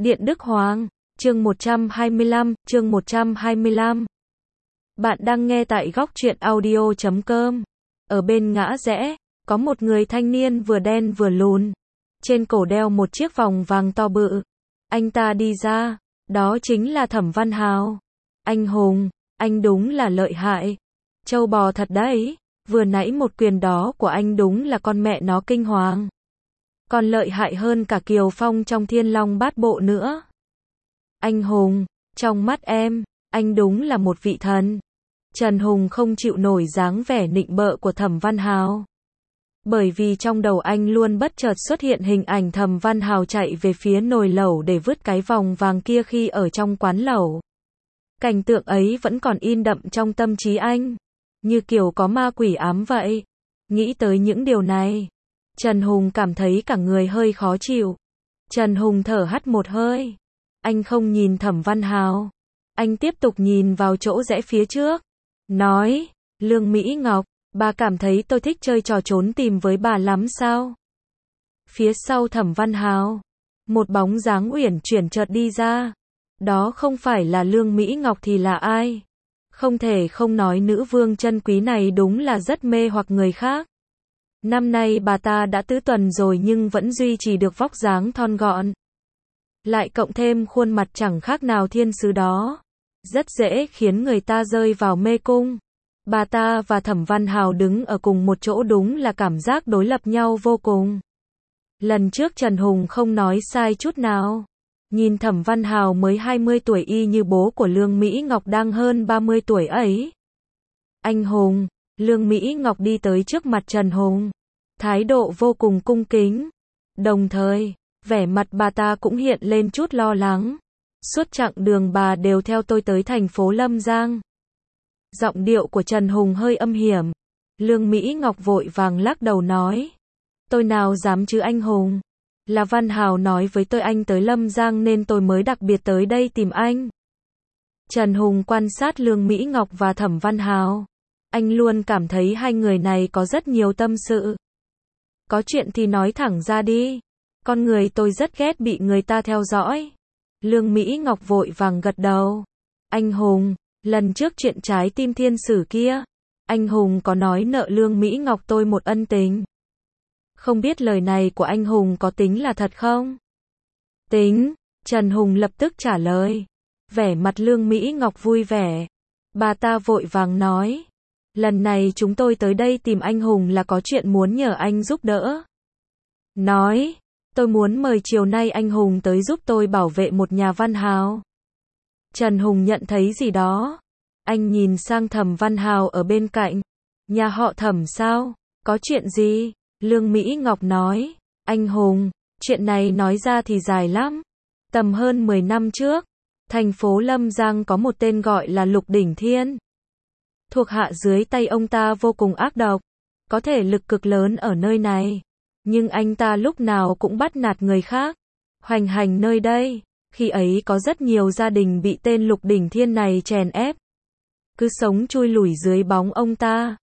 Điện Đức Hoàng, chương 125. Bạn đang nghe tại góc truyện audio.com. Ở bên ngã rẽ, có một người thanh niên vừa đen vừa lùn. Trên cổ đeo một chiếc vòng vàng to bự. Anh ta đi ra, đó chính là Thẩm Văn Hào. Anh hùng, anh đúng là lợi hại. Trâu bò thật đấy, vừa nãy một quyền đó của anh đúng là con mẹ nó kinh hoàng. Còn lợi hại hơn cả Kiều Phong trong Thiên Long Bát Bộ nữa. Anh hùng, trong mắt em, anh đúng là một vị thần. Trần Hùng không chịu nổi dáng vẻ nịnh bợ của Thẩm Văn Hào. Bởi vì trong đầu anh luôn bất chợt xuất hiện hình ảnh Thẩm Văn Hào chạy về phía nồi lẩu để vứt cái vòng vàng kia khi ở trong quán lẩu. Cảnh tượng ấy vẫn còn in đậm trong tâm trí anh, như kiểu có ma quỷ ám vậy. Nghĩ tới những điều này, Trần Hùng cảm thấy cả người hơi khó chịu. Trần Hùng thở hắt một hơi. Anh không nhìn Thẩm Văn Hào. Anh tiếp tục nhìn vào chỗ rẽ phía trước. Nói, Lương Mỹ Ngọc, bà cảm thấy tôi thích chơi trò trốn tìm với bà lắm sao? Phía sau Thẩm Văn Hào, một bóng dáng uyển chuyển chợt đi ra. Đó không phải là Lương Mỹ Ngọc thì là ai? Không thể không nói nữ vương chân quý này đúng là rất mê hoặc người khác. Năm nay bà ta đã tứ tuần rồi nhưng vẫn duy trì được vóc dáng thon gọn. Lại cộng thêm khuôn mặt chẳng khác nào thiên sứ đó. Rất dễ khiến người ta rơi vào mê cung. Bà ta và Thẩm Văn Hào đứng ở cùng một chỗ đúng là cảm giác đối lập nhau vô cùng. Lần trước Trần Hùng không nói sai chút nào. Nhìn Thẩm Văn Hào mới 20 tuổi y như bố của Lương Mỹ Ngọc đang hơn 30 tuổi ấy. Anh hùng, Lương Mỹ Ngọc đi tới trước mặt Trần Hùng. Thái độ vô cùng cung kính. Đồng thời, vẻ mặt bà ta cũng hiện lên chút lo lắng. Suốt chặng đường bà đều theo tôi tới thành phố Lâm Giang. Giọng điệu của Trần Hùng hơi âm hiểm. Lương Mỹ Ngọc vội vàng lắc đầu nói. Tôi nào dám chứ anh hùng. Là Văn Hào nói với tôi anh tới Lâm Giang nên tôi mới đặc biệt tới đây tìm anh. Trần Hùng quan sát Lương Mỹ Ngọc và Thẩm Văn Hào. Anh luôn cảm thấy hai người này có rất nhiều tâm sự. Có chuyện thì nói thẳng ra đi. Con người tôi rất ghét bị người ta theo dõi. Lương Mỹ Ngọc vội vàng gật đầu. Anh hùng, lần trước chuyện trái tim thiên sử kia, anh hùng có nói nợ Lương Mỹ Ngọc tôi một ân tình. Không biết lời này của anh hùng có tính là thật không? Tính, Trần Hùng lập tức trả lời. Vẻ mặt Lương Mỹ Ngọc vui vẻ. Bà ta vội vàng nói. Lần này chúng tôi tới đây tìm anh hùng là có chuyện muốn nhờ anh giúp đỡ. Nói, tôi muốn mời chiều nay anh hùng tới giúp tôi bảo vệ một nhà Văn Hào. Trần Hùng nhận thấy gì đó. Anh nhìn sang Thẩm Văn Hào ở bên cạnh. Nhà họ Thẩm sao? Có chuyện gì? Lương Mỹ Ngọc nói. Anh hùng, chuyện này nói ra thì dài lắm. Tầm hơn 10 năm trước, thành phố Lâm Giang có một tên gọi là Lục Đỉnh Thiên. Thuộc hạ dưới tay ông ta vô cùng ác độc. Có thể lực cực lớn ở nơi này. Nhưng anh ta lúc nào cũng bắt nạt người khác. Hoành hành nơi đây. Khi ấy có rất nhiều gia đình bị tên Lục Đỉnh Thiên này chèn ép. Cứ sống chui lủi dưới bóng ông ta.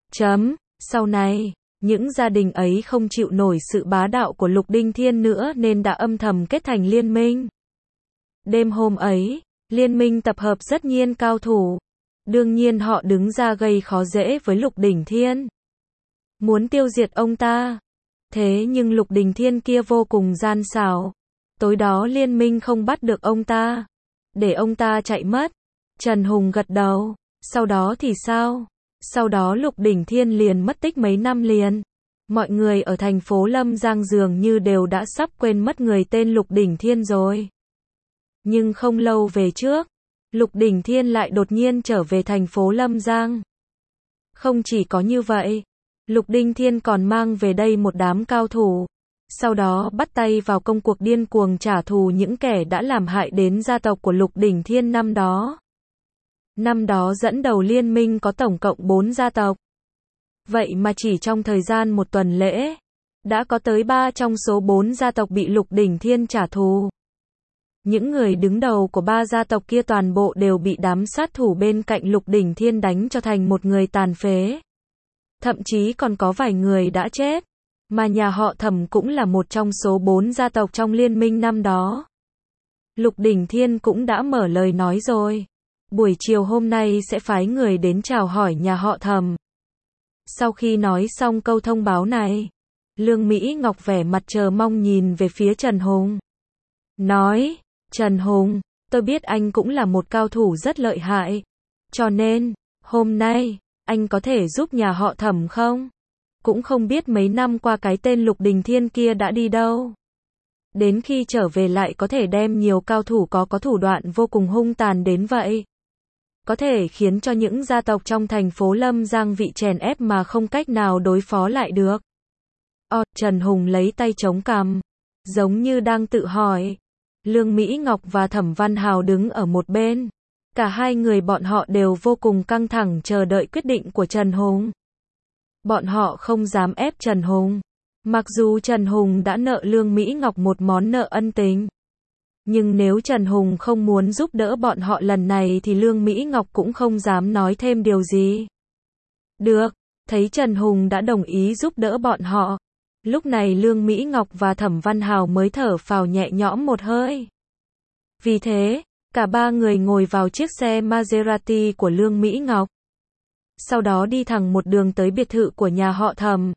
Sau này, những gia đình ấy không chịu nổi sự bá đạo của Lục Đỉnh Thiên nữa nên đã âm thầm kết thành liên minh. Đêm hôm ấy, liên minh tập hợp rất nhiều cao thủ. Đương nhiên họ đứng ra gây khó dễ với Lục Đỉnh Thiên. Muốn tiêu diệt ông ta. Thế nhưng Lục Đỉnh Thiên kia vô cùng gian xảo. Tối đó liên minh không bắt được ông ta. Để ông ta chạy mất. Trần Hùng gật đầu. Sau đó thì sao? Sau đó Lục Đỉnh Thiên liền mất tích mấy năm liền. Mọi người ở thành phố Lâm Giang dường như đều đã sắp quên mất người tên Lục Đỉnh Thiên rồi. Nhưng không lâu về trước, Lục Đỉnh Thiên lại đột nhiên trở về thành phố Lâm Giang. Không chỉ có như vậy, Lục Đỉnh Thiên còn mang về đây một đám cao thủ. Sau đó bắt tay vào công cuộc điên cuồng trả thù những kẻ đã làm hại đến gia tộc của Lục Đỉnh Thiên năm đó. Năm đó dẫn đầu liên minh có tổng cộng 4 gia tộc. Vậy mà chỉ trong thời gian một tuần lễ, đã có tới 3 trong số 4 gia tộc bị Lục Đỉnh Thiên trả thù. Những người đứng đầu của 3 gia tộc kia toàn bộ đều bị đám sát thủ bên cạnh Lục Đỉnh Thiên đánh cho thành một người tàn phế. Thậm chí còn có vài người đã chết. Mà nhà họ Thẩm cũng là một trong số 4 gia tộc trong liên minh năm đó. Lục Đình Thiên cũng đã mở lời nói rồi. Buổi chiều hôm nay sẽ phái người đến chào hỏi nhà họ Thẩm. Sau khi nói xong câu thông báo này, Lương Mỹ Ngọc vẻ mặt chờ mong nhìn về phía Trần Hùng. Nói, Trần Hùng, tôi biết anh cũng là một cao thủ rất lợi hại. Cho nên, hôm nay, anh có thể giúp nhà họ Thẩm không? Cũng không biết mấy năm qua cái tên Lục Đình Thiên kia đã đi đâu. Đến khi trở về lại có thể đem nhiều cao thủ có thủ đoạn vô cùng hung tàn đến vậy. Có thể khiến cho những gia tộc trong thành phố Lâm Giang bị chèn ép mà không cách nào đối phó lại được. Trần Hùng lấy tay chống cằm, giống như đang tự hỏi. Lương Mỹ Ngọc và Thẩm Văn Hào đứng ở một bên. Cả hai người bọn họ đều vô cùng căng thẳng chờ đợi quyết định của Trần Hùng. Bọn họ không dám ép Trần Hùng. Mặc dù Trần Hùng đã nợ Lương Mỹ Ngọc một món nợ ân tình. Nhưng nếu Trần Hùng không muốn giúp đỡ bọn họ lần này thì Lương Mỹ Ngọc cũng không dám nói thêm điều gì. Được, thấy Trần Hùng đã đồng ý giúp đỡ bọn họ. Lúc này Lương Mỹ Ngọc và Thẩm Văn Hào mới thở phào nhẹ nhõm một hơi. Vì thế, cả ba người ngồi vào chiếc xe Maserati của Lương Mỹ Ngọc. Sau đó đi thẳng một đường tới biệt thự của nhà họ Thẩm.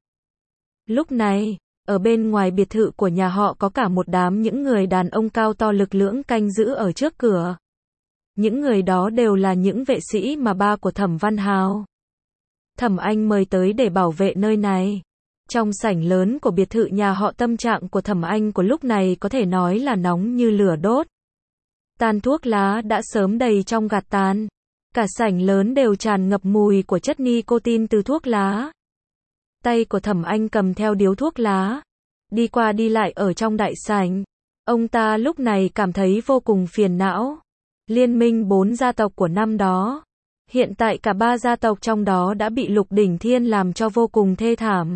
Lúc này, ở bên ngoài biệt thự của nhà họ có cả một đám những người đàn ông cao to lực lưỡng canh giữ ở trước cửa. Những người đó đều là những vệ sĩ mà ba của Thẩm Văn Hào, Thẩm Anh mời tới để bảo vệ nơi này. Trong sảnh lớn của biệt thự nhà họ tâm trạng của Thẩm Anh của lúc này có thể nói là nóng như lửa đốt. Tàn thuốc lá đã sớm đầy trong gạt tàn. Cả sảnh lớn đều tràn ngập mùi của chất nicotine từ thuốc lá. Tay của Thẩm Anh cầm theo điếu thuốc lá, đi qua đi lại ở trong đại sảnh. Ông ta lúc này cảm thấy vô cùng phiền não. Liên minh 4 gia tộc của năm đó, hiện tại cả 3 gia tộc trong đó đã bị Lục Đình Thiên làm cho vô cùng thê thảm.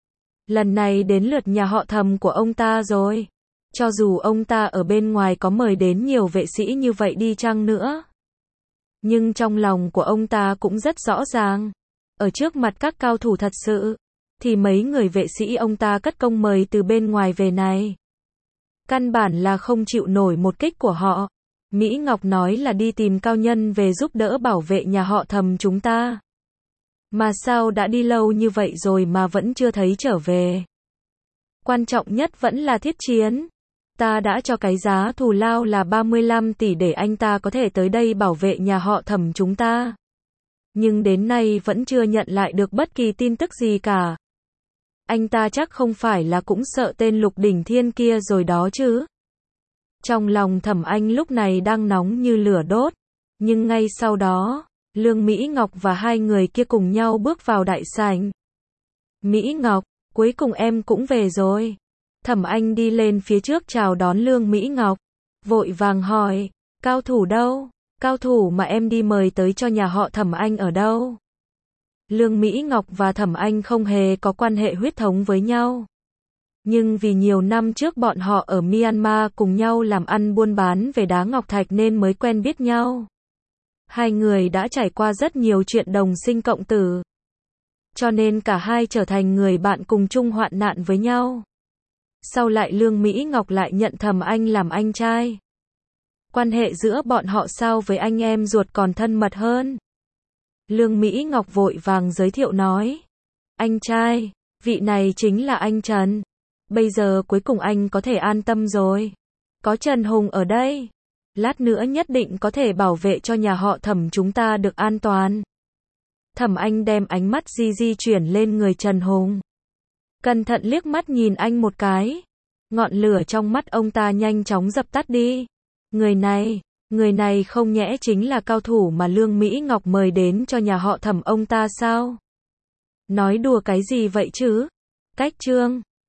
Lần này đến lượt nhà họ Thẩm của ông ta rồi. Cho dù ông ta ở bên ngoài có mời đến nhiều vệ sĩ như vậy đi chăng nữa, nhưng trong lòng của ông ta cũng rất rõ ràng. Ở trước mặt các cao thủ thật sự, thì mấy người vệ sĩ ông ta cất công mời từ bên ngoài về này, căn bản là không chịu nổi một kích của họ. Mỹ Ngọc nói là đi tìm cao nhân về giúp đỡ bảo vệ nhà họ Thẩm chúng ta. Mà sao đã đi lâu như vậy rồi mà vẫn chưa thấy trở về? Quan trọng nhất vẫn là Thiết Chiến. Ta đã cho cái giá thù lao là 35 tỷ để anh ta có thể tới đây bảo vệ nhà họ Thẩm chúng ta. Nhưng đến nay vẫn chưa nhận lại được bất kỳ tin tức gì cả. Anh ta chắc không phải là cũng sợ tên Lục Đình Thiên kia rồi đó chứ. Trong lòng Thẩm Anh lúc này đang nóng như lửa đốt. Nhưng ngay sau đó, Lương Mỹ Ngọc và hai người kia cùng nhau bước vào đại sảnh. Mỹ Ngọc, cuối cùng em cũng về rồi. Thẩm Anh đi lên phía trước chào đón Lương Mỹ Ngọc, vội vàng hỏi, cao thủ đâu? Cao thủ mà em đi mời tới cho nhà họ Thẩm Anh ở đâu? Lương Mỹ Ngọc và Thẩm Anh không hề có quan hệ huyết thống với nhau. Nhưng vì nhiều năm trước bọn họ ở Myanmar cùng nhau làm ăn buôn bán về đá ngọc thạch nên mới quen biết nhau. Hai người đã trải qua rất nhiều chuyện đồng sinh cộng tử. Cho nên cả hai trở thành người bạn cùng chung hoạn nạn với nhau. Sau lại Lương Mỹ Ngọc lại nhận Thẩm Anh làm anh trai. Quan hệ giữa bọn họ so với anh em ruột còn thân mật hơn. Lương Mỹ Ngọc vội vàng giới thiệu nói. Anh trai, vị này chính là anh Trần. Bây giờ cuối cùng anh có thể an tâm rồi. Có Trần Hùng ở đây. Lát nữa nhất định có thể bảo vệ cho nhà họ Thẩm chúng ta được an toàn. Thẩm Anh đem ánh mắt di chuyển lên người Trần Hùng. Cẩn thận liếc mắt nhìn anh một cái. Ngọn lửa trong mắt ông ta nhanh chóng dập tắt đi. Người này không nhẽ chính là cao thủ mà Lương Mỹ Ngọc mời đến cho nhà họ Thẩm ông ta sao? Nói đùa cái gì vậy chứ? Cách chương